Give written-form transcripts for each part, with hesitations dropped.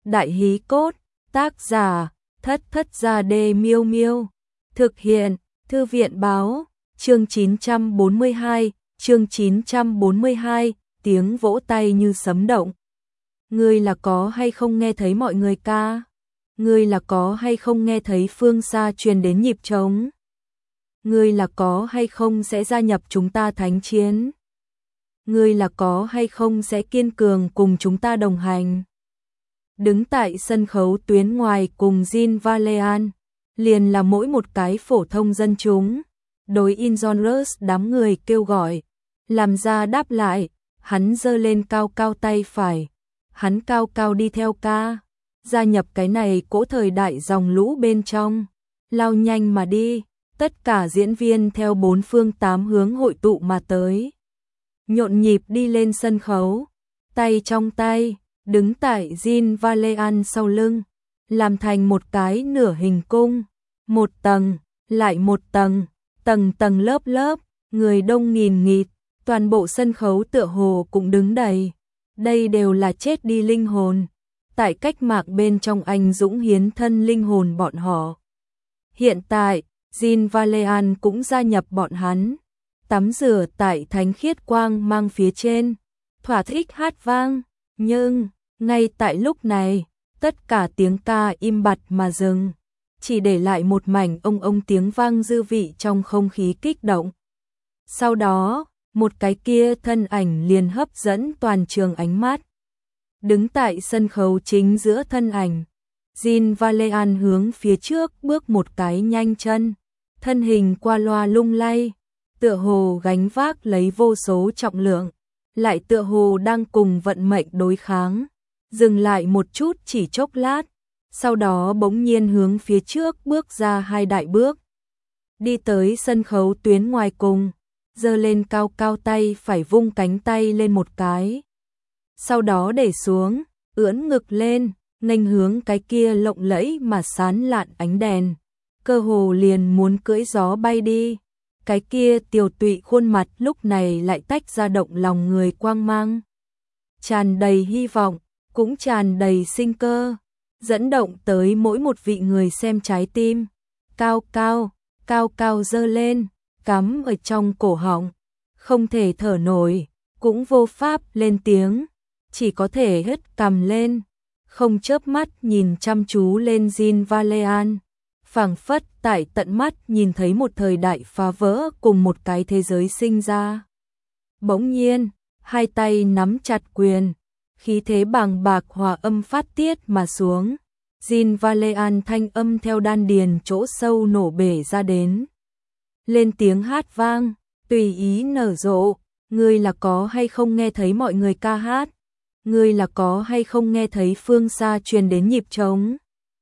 Đại hí cốt, tác giả, Thất Thất Gia Đê Miêu Miêu. Thực hiện, Thư viện báo, chương 942, tiếng vỗ tay như sấm động. Ngươi là có hay không nghe thấy mọi người ca? Ngươi là có hay không nghe thấy phương xa truyền đến nhịp trống? Ngươi là có hay không sẽ gia nhập chúng ta thánh chiến? Ngươi là có hay không sẽ kiên cường cùng chúng ta đồng hành? Đứng tại sân khấu tuyến ngoài cùng Jean Valjean, liền là mỗi một cái phổ thông dân chúng. Đối Injonus đám người kêu gọi, làm ra đáp lại, hắn giơ lên cao cao tay phải, hắn cao cao đi theo ca, gia nhập cái này cỗ thời đại dòng lũ bên trong, lao nhanh mà đi, tất cả diễn viên theo bốn phương tám hướng hội tụ mà tới. Nhộn nhịp đi lên sân khấu, tay trong tay, đứng tại Jean Valjean sau lưng, làm thành một cái nửa hình cung, một tầng, lại một tầng, tầng tầng lớp lớp, người đông nghìn nghịt, toàn bộ sân khấu tựa hồ cũng đứng đầy. Đây đều là chết đi linh hồn, tại cách mạng bên trong anh dũng hiến thân linh hồn bọn họ. Hiện tại, Jean Valjean cũng gia nhập bọn hắn, tắm rửa tại thánh khiết quang mang phía trên, thỏa thích hát vang, nhưng ngay tại lúc này, tất cả tiếng ca im bặt mà dừng, chỉ để lại một mảnh ông tiếng vang dư vị trong không khí kích động. Sau đó, một cái kia thân ảnh liền hấp dẫn toàn trường ánh mắt. Đứng tại sân khấu chính giữa thân ảnh, Jean Valjean hướng phía trước bước một cái nhanh chân, thân hình qua loa lung lay, tựa hồ gánh vác lấy vô số trọng lượng, lại tựa hồ đang cùng vận mệnh đối kháng. Dừng lại một chút chỉ chốc lát, sau đó bỗng nhiên hướng phía trước bước ra hai đại bước. Đi tới sân khấu tuyến ngoài cùng, giơ lên cao cao tay phải vung cánh tay lên một cái. Sau đó để xuống, ưỡn ngực lên, nghênh hướng cái kia lộng lẫy mà sán lạn ánh đèn. Cơ hồ liền muốn cưỡi gió bay đi. Cái kia tiều tụy khuôn mặt lúc này lại tách ra động lòng người quang mang. Tràn đầy hy vọng, cũng tràn đầy sinh cơ, dẫn động tới mỗi một vị người xem trái tim. Cao cao, cao cao dơ lên, cắm ở trong cổ họng, không thể thở nổi, cũng vô pháp lên tiếng, chỉ có thể hất cằm lên, không chớp mắt nhìn chăm chú lên Jean Valjean, phảng phất tại tận mắt nhìn thấy một thời đại phá vỡ cùng một cái thế giới sinh ra. Bỗng nhiên, hai tay nắm chặt quyền, khí thế bàng bạc hòa âm phát tiết mà xuống. Jean Valjean thanh âm theo đan điền chỗ sâu nổ bể ra đến. Lên tiếng hát vang, tùy ý nở rộ, ngươi là có hay không nghe thấy mọi người ca hát? Ngươi là có hay không nghe thấy phương xa truyền đến nhịp trống?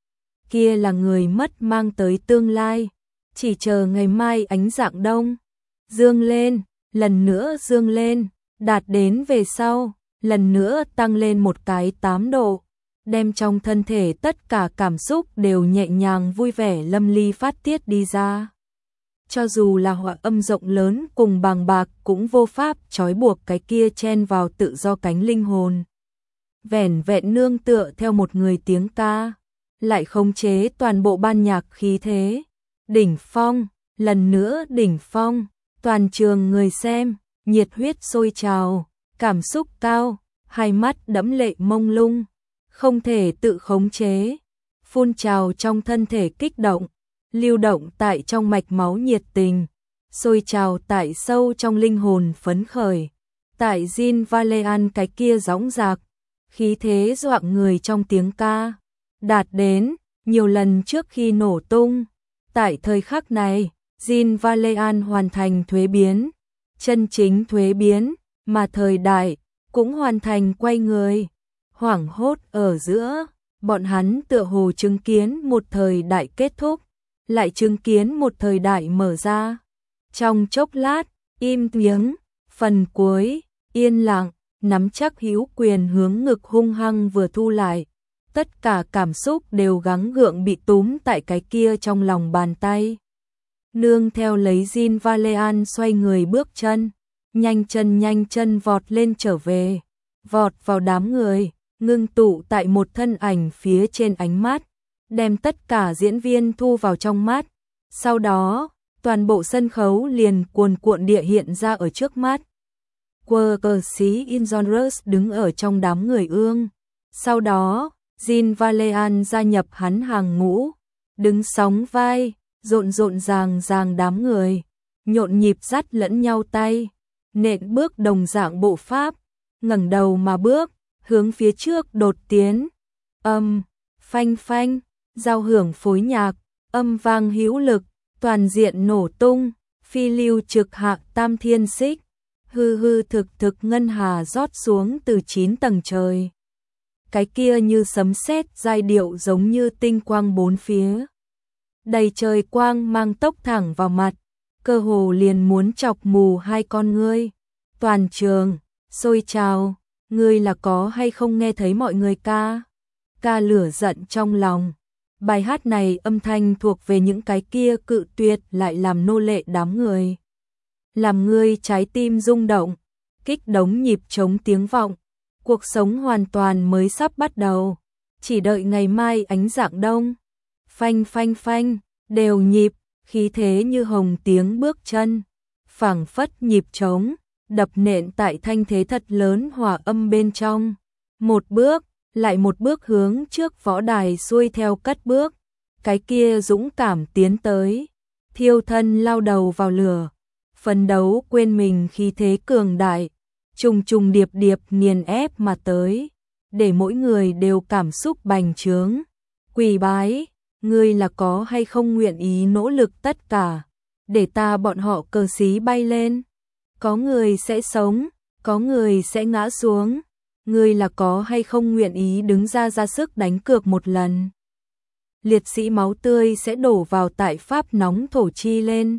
Kia là người mất mang tới tương lai, chỉ chờ ngày mai ánh rạng đông. Dương lên, lần nữa dương lên, đạt đến về sau, lần nữa tăng lên một cái 8 độ, đem trong thân thể tất cả cảm xúc đều nhẹ nhàng vui vẻ lâm ly phát tiết đi ra. Cho dù là hòa âm rộng lớn cùng bàng bạc cũng vô pháp trói buộc cái kia chen vào tự do cánh linh hồn. Vẻn vẹn nương tựa theo một người tiếng ca, lại khống chế toàn bộ ban nhạc khí thế. Đỉnh phong, lần nữa đỉnh phong, toàn trường người xem, nhiệt huyết sôi trào, cảm xúc cao, hai mắt đẫm lệ mông lung, không thể tự khống chế, phun trào trong thân thể kích động, lưu động tại trong mạch máu nhiệt tình, sôi trào tại sâu trong linh hồn phấn khởi. Tại Jean Valjean cái kia dõng dạc, khí thế doạng người trong tiếng ca, đạt đến nhiều lần trước khi nổ tung. Tại thời khắc này, Jean Valjean hoàn thành thuế biến, chân chính thuế biến, mà thời đại cũng hoàn thành quay người. Hoảng hốt ở giữa, bọn hắn tựa hồ chứng kiến một thời đại kết thúc, lại chứng kiến một thời đại mở ra. Trong chốc lát, im tiếng, phần cuối, yên lặng, nắm chắc hữu quyền hướng ngực hung hăng vừa thu lại. Tất cả cảm xúc đều gắng gượng bị túm tại cái kia trong lòng bàn tay. Nương theo lấy Jean Valjean xoay người bước chân, nhanh chân vọt lên trở về, vọt vào đám người, ngưng tụ tại một thân ảnh phía trên ánh mắt, đem tất cả diễn viên thu vào trong mắt. Sau đó, toàn bộ sân khấu liền cuồn cuộn địa hiện ra ở trước mắt. Quơ cờ sĩ Injonrus đứng ở trong đám người ương. Sau đó, Jean Valjean gia nhập hắn hàng ngũ, đứng sóng vai, rộn rộn ràng ràng đám người, nhộn nhịp dắt lẫn nhau tay, nện bước đồng dạng bộ pháp, ngẩng đầu mà bước, hướng phía trước đột tiến. Phanh phanh, giao hưởng phối nhạc, âm vang hữu lực, toàn diện nổ tung, phi lưu trực hạ tam thiên xích, hư hư thực thực ngân hà rót xuống từ 9 tầng trời. Cái kia như sấm sét giai điệu giống như tinh quang bốn phía. Đầy trời quang mang tốc thẳng vào mặt, cơ hồ liền muốn chọc mù hai con ngươi. Toàn trường, sôi trào, ngươi là có hay không nghe thấy mọi người ca lửa giận trong lòng. Bài hát này âm thanh thuộc về những cái kia cự tuyệt lại làm nô lệ đám người. Làm ngươi trái tim rung động, kích đống nhịp trống tiếng vọng. Cuộc sống hoàn toàn mới sắp bắt đầu, chỉ đợi ngày mai ánh rạng đông. Phanh phanh phanh, đều nhịp, khí thế như hồng tiếng bước chân, phảng phất nhịp trống, đập nện tại thanh thế thật lớn hòa âm bên trong. Một bước, lại một bước hướng trước võ đài xuôi theo cất bước, cái kia dũng cảm tiến tới, thiêu thân lao đầu vào lửa, phấn đấu quên mình khí thế cường đại, trùng trùng điệp điệp nghiền ép mà tới, để mỗi người đều cảm xúc bành trướng. Quỳ bái, ngươi là có hay không nguyện ý nỗ lực tất cả, để ta bọn họ cờ xí bay lên. Có người sẽ sống, có người sẽ ngã xuống, ngươi là có hay không nguyện ý đứng ra ra sức đánh cược một lần. Liệt sĩ máu tươi sẽ đổ vào tại pháp nóng thổ chi lên.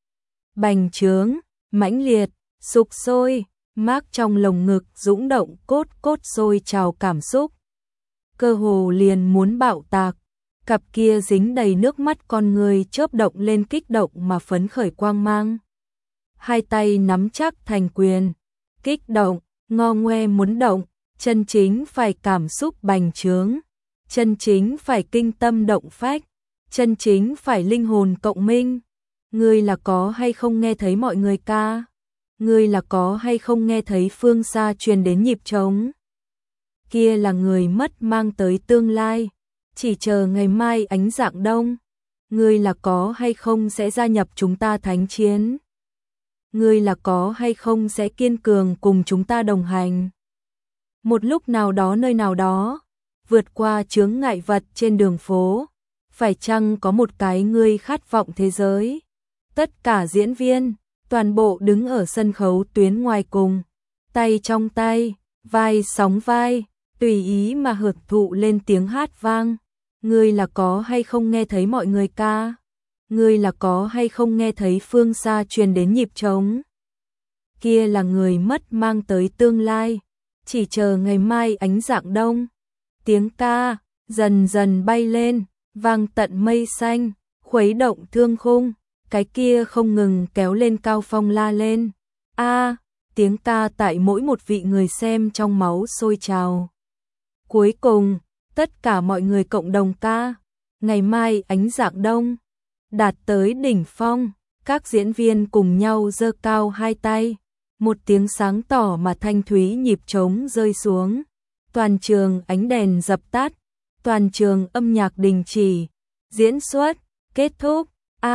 Bành trướng, mãnh liệt, sục sôi, mác trong lồng ngực dũng động cốt cốt sôi trào cảm xúc. Cơ hồ liền muốn bạo tạc, cặp kia dính đầy nước mắt con người chớp động lên kích động mà phấn khởi quang mang. Hai tay nắm chắc thành quyền, kích động, ngo ngoe muốn động, chân chính phải cảm xúc bành trướng, chân chính phải kinh tâm động phách, chân chính phải linh hồn cộng minh. Ngươi là có hay không nghe thấy mọi người ca? Ngươi là có hay không nghe thấy phương xa truyền đến nhịp trống? Kia là người mất mang tới tương lai, chỉ chờ ngày mai ánh rạng đông. Ngươi là có hay không sẽ gia nhập chúng ta thánh chiến? Ngươi là có hay không sẽ kiên cường cùng chúng ta đồng hành? Một lúc nào đó nơi nào đó, vượt qua chướng ngại vật trên đường phố, phải chăng có một cái ngươi khát vọng thế giới? Tất cả diễn viên, toàn bộ đứng ở sân khấu tuyến ngoài cùng, tay trong tay, vai sóng vai, tùy ý mà hưởng thụ lên tiếng hát vang. Ngươi là có hay không nghe thấy mọi người ca? Ngươi là có hay không nghe thấy phương xa truyền đến nhịp trống? Kia là người mất mang tới tương lai, chỉ chờ ngày mai ánh rạng đông. Tiếng ca dần dần bay lên, vang tận mây xanh, khuấy động thương khung, cái kia không ngừng kéo lên cao phong la lên. Tiếng ca tại mỗi một vị người xem trong máu sôi trào. Cuối cùng, tất cả mọi người cộng đồng ca, ngày mai ánh rạng đông, đạt tới đỉnh phong, các diễn viên cùng nhau giơ cao hai tay, một tiếng sáng tỏ mà thanh thúy nhịp trống rơi xuống, toàn trường ánh đèn dập tắt, toàn trường âm nhạc đình chỉ, diễn xuất, kết thúc.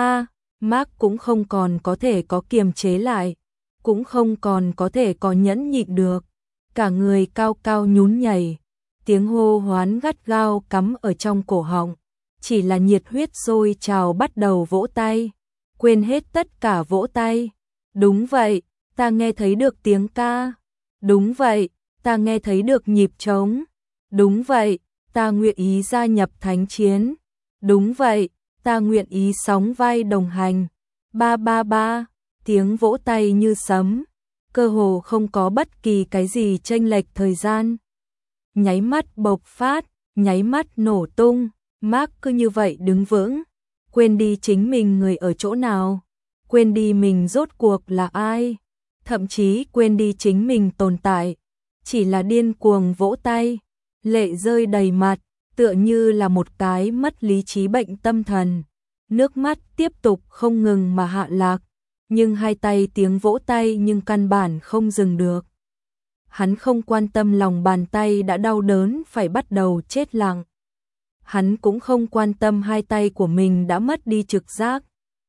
Mark cũng không còn có thể có kiềm chế lại, cũng không còn có thể có nhẫn nhịn được, cả người cao cao nhún nhảy, tiếng hô hoán gắt gao cắm ở trong cổ họng, chỉ là nhiệt huyết sôi trào bắt đầu vỗ tay, quên hết tất cả vỗ tay. Đúng vậy, ta nghe thấy được tiếng ca. Đúng vậy, ta nghe thấy được nhịp trống. Đúng vậy, ta nguyện ý gia nhập thánh chiến. Đúng vậy, ta nguyện ý sóng vai đồng hành. Ba ba ba, tiếng vỗ tay như sấm, cơ hồ không có bất kỳ cái gì chênh lệch thời gian. Nháy mắt bộc phát, nháy mắt nổ tung, Mark cứ như vậy đứng vững, quên đi chính mình người ở chỗ nào, quên đi mình rốt cuộc là ai, thậm chí quên đi chính mình tồn tại, chỉ là điên cuồng vỗ tay, lệ rơi đầy mặt, tựa như là một cái mất lý trí bệnh tâm thần. Nước mắt tiếp tục không ngừng mà hạ lạc, nhưng hai tay tiếng vỗ tay nhưng căn bản không dừng được. Hắn không quan tâm lòng bàn tay đã đau đớn phải bắt đầu chết lặng. Hắn cũng không quan tâm hai tay của mình đã mất đi trực giác.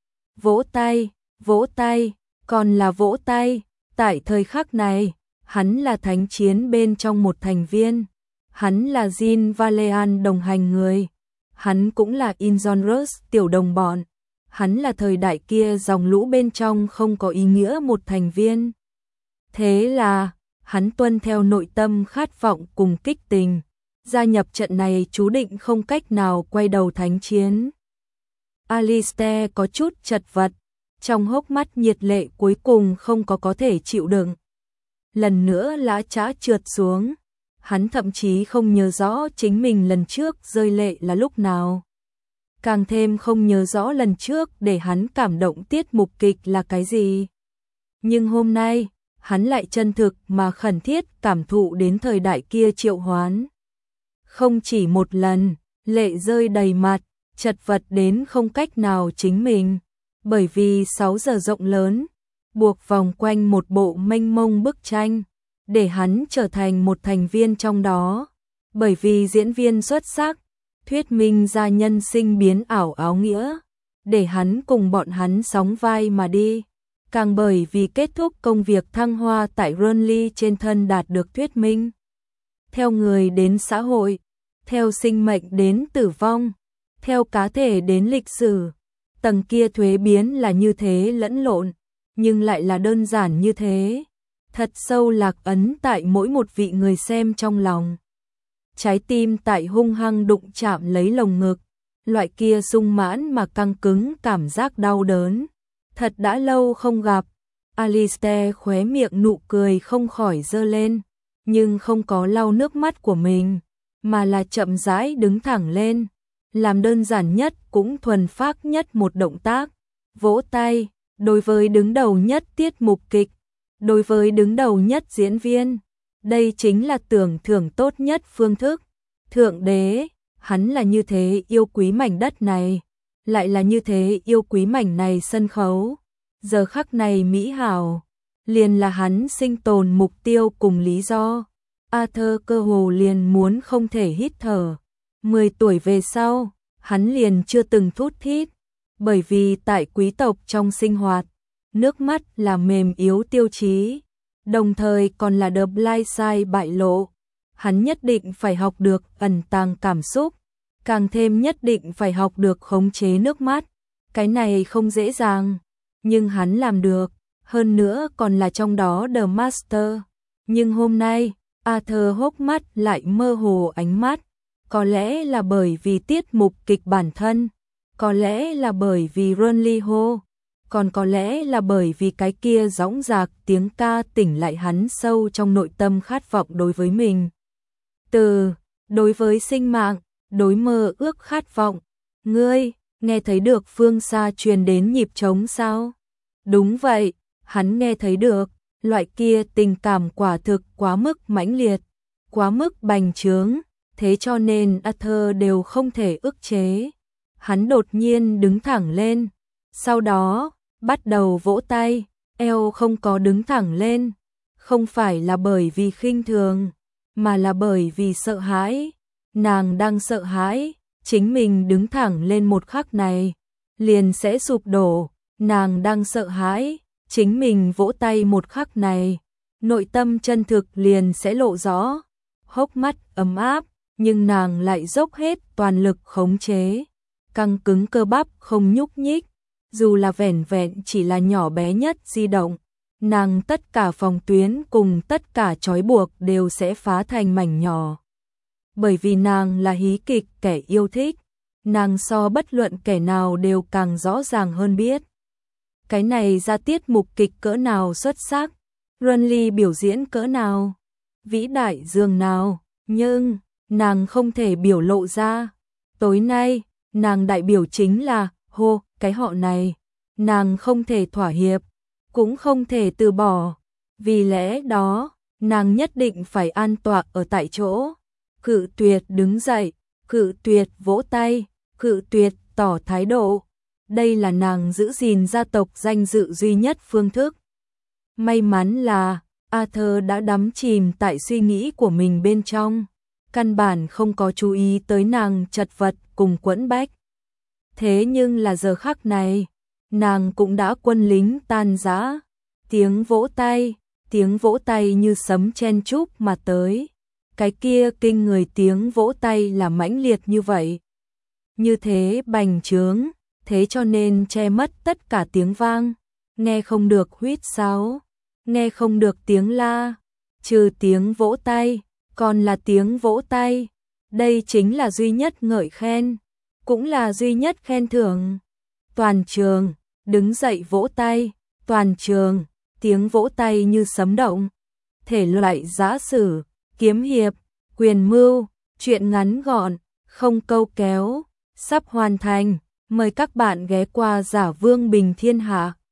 Vỗ tay, còn là vỗ tay. Tại thời khắc này, hắn là thánh chiến bên trong một thành viên. Hắn là Jean Valjean đồng hành người. Hắn cũng là Injonrus tiểu đồng bọn. Hắn là thời đại kia dòng lũ bên trong không có ý nghĩa một thành viên. Thế là, hắn tuân theo nội tâm khát vọng cùng kích tình. Gia nhập trận này chú định không cách nào quay đầu thánh chiến. Alistair có chút chật vật, trong hốc mắt nhiệt lệ cuối cùng không có thể chịu đựng. Lần nữa lã chã trượt xuống, hắn thậm chí không nhớ rõ chính mình lần trước rơi lệ là lúc nào. Càng thêm không nhớ rõ lần trước để hắn cảm động tiết mục kịch là cái gì. Nhưng hôm nay, hắn lại chân thực mà khẩn thiết cảm thụ đến thời đại kia triệu hoán. Không chỉ một lần, lệ rơi đầy mặt, chật vật đến không cách nào chính mình, bởi vì 6 giờ rộng lớn, buộc vòng quanh một bộ mênh mông bức tranh, để hắn trở thành một thành viên trong đó, bởi vì diễn viên xuất sắc, thuyết minh ra nhân sinh biến ảo áo nghĩa, để hắn cùng bọn hắn sóng vai mà đi, càng bởi vì kết thúc công việc thăng hoa tại Burnley trên thân đạt được thuyết minh. Theo người đến xã hội, theo sinh mệnh đến tử vong, theo cá thể đến lịch sử, tầng kia thuế biến là như thế lẫn lộn, nhưng lại là đơn giản như thế, thật sâu lạc ấn tại mỗi một vị người xem trong lòng. Trái tim tại hung hăng đụng chạm lấy lồng ngực, loại kia sung mãn mà căng cứng cảm giác đau đớn. Thật đã lâu không gặp, Alistair khóe miệng nụ cười không khỏi giơ lên, nhưng không có lau nước mắt của mình, mà là chậm rãi đứng thẳng lên, làm đơn giản nhất cũng thuần phác nhất một động tác, vỗ tay, đối với đứng đầu nhất tiết mục kịch, đối với đứng đầu nhất diễn viên, đây chính là tưởng thưởng tốt nhất phương thức. Thượng đế, hắn là như thế yêu quý mảnh đất này, lại là như thế yêu quý mảnh này sân khấu. Giờ khắc này mỹ hảo, liền là hắn sinh tồn mục tiêu cùng lý do. Arthur cơ hồ liền muốn không thể hít thở. 10 tuổi về sau, hắn liền chưa từng thút thít, bởi vì tại quý tộc trong sinh hoạt, nước mắt là mềm yếu tiêu chí, đồng thời còn là the blind side bại lộ. Hắn nhất định phải học được ẩn tàng cảm xúc, càng thêm nhất định phải học được khống chế nước mắt. Cái này không dễ dàng, nhưng hắn làm được, hơn nữa còn là trong đó the master. Nhưng hôm nay, Arthur hốc mắt lại mơ hồ ánh mắt, có lẽ là bởi vì tiết mục kịch bản thân, có lẽ là bởi vì Burnley hô, còn có lẽ là bởi vì cái kia dõng dạc tiếng ca tỉnh lại hắn sâu trong nội tâm khát vọng đối với mình. Đối với sinh mạng, đối mơ ước khát vọng. Ngươi, nghe thấy được phương xa truyền đến nhịp trống sao? Đúng vậy, hắn nghe thấy được, loại kia tình cảm quả thực quá mức mãnh liệt, quá mức bành trướng, thế cho nên Arthur đều không thể ức chế. Hắn đột nhiên đứng thẳng lên, sau đó, bắt đầu vỗ tay, eo không có đứng thẳng lên, không phải là bởi vì khinh thường, mà là bởi vì sợ hãi. Nàng đang sợ hãi, chính mình đứng thẳng lên một khắc này, liền sẽ sụp đổ. Nàng đang sợ hãi, chính mình vỗ tay một khắc này, nội tâm chân thực liền sẽ lộ rõ. Hốc mắt ấm áp, nhưng nàng lại dốc hết toàn lực khống chế, căng cứng cơ bắp không nhúc nhích, dù là vẻn vẹn chỉ là nhỏ bé nhất di động, nàng tất cả phòng tuyến cùng tất cả trói buộc đều sẽ phá thành mảnh nhỏ. Bởi vì nàng là hí kịch kẻ yêu thích, nàng so bất luận kẻ nào đều càng rõ ràng hơn biết. Cái này ra tiết mục kịch cỡ nào xuất sắc, Burnley biểu diễn cỡ nào, vĩ đại dường nào, nhưng nàng không thể biểu lộ ra. Tối nay, nàng đại biểu chính là cái họ này, nàng không thể thỏa hiệp, cũng không thể từ bỏ. Vì lẽ đó, nàng nhất định phải an tọa ở tại chỗ. cự tuyệt đứng dậy, cự tuyệt vỗ tay, cự tuyệt tỏ thái độ. Đây là nàng giữ gìn gia tộc danh dự duy nhất phương thức. May mắn là Arthur đã đắm chìm tại suy nghĩ của mình bên trong, căn bản không có chú ý tới nàng chật vật cùng quẫn bách. Thế nhưng là giờ khắc này, nàng cũng đã quân lính tan rã, tiếng vỗ tay như sấm chen chúc mà tới. Cái kia kinh người tiếng vỗ tay là mãnh liệt như vậy. Như thế bành trướng, thế cho nên che mất tất cả tiếng vang, nghe không được huýt sáo, nghe không được tiếng la, trừ tiếng vỗ tay, còn là tiếng vỗ tay. Đây chính là duy nhất ngợi khen, cũng là duy nhất khen thưởng. Toàn trường, đứng dậy vỗ tay, toàn trường, tiếng vỗ tay như sấm động. Thể loại giã sử, kiếm hiệp, quyền mưu, truyện ngắn gọn, không câu kéo, sắp hoàn thành. Mời các bạn ghé qua Giả Vương Bình Thiên Hạ.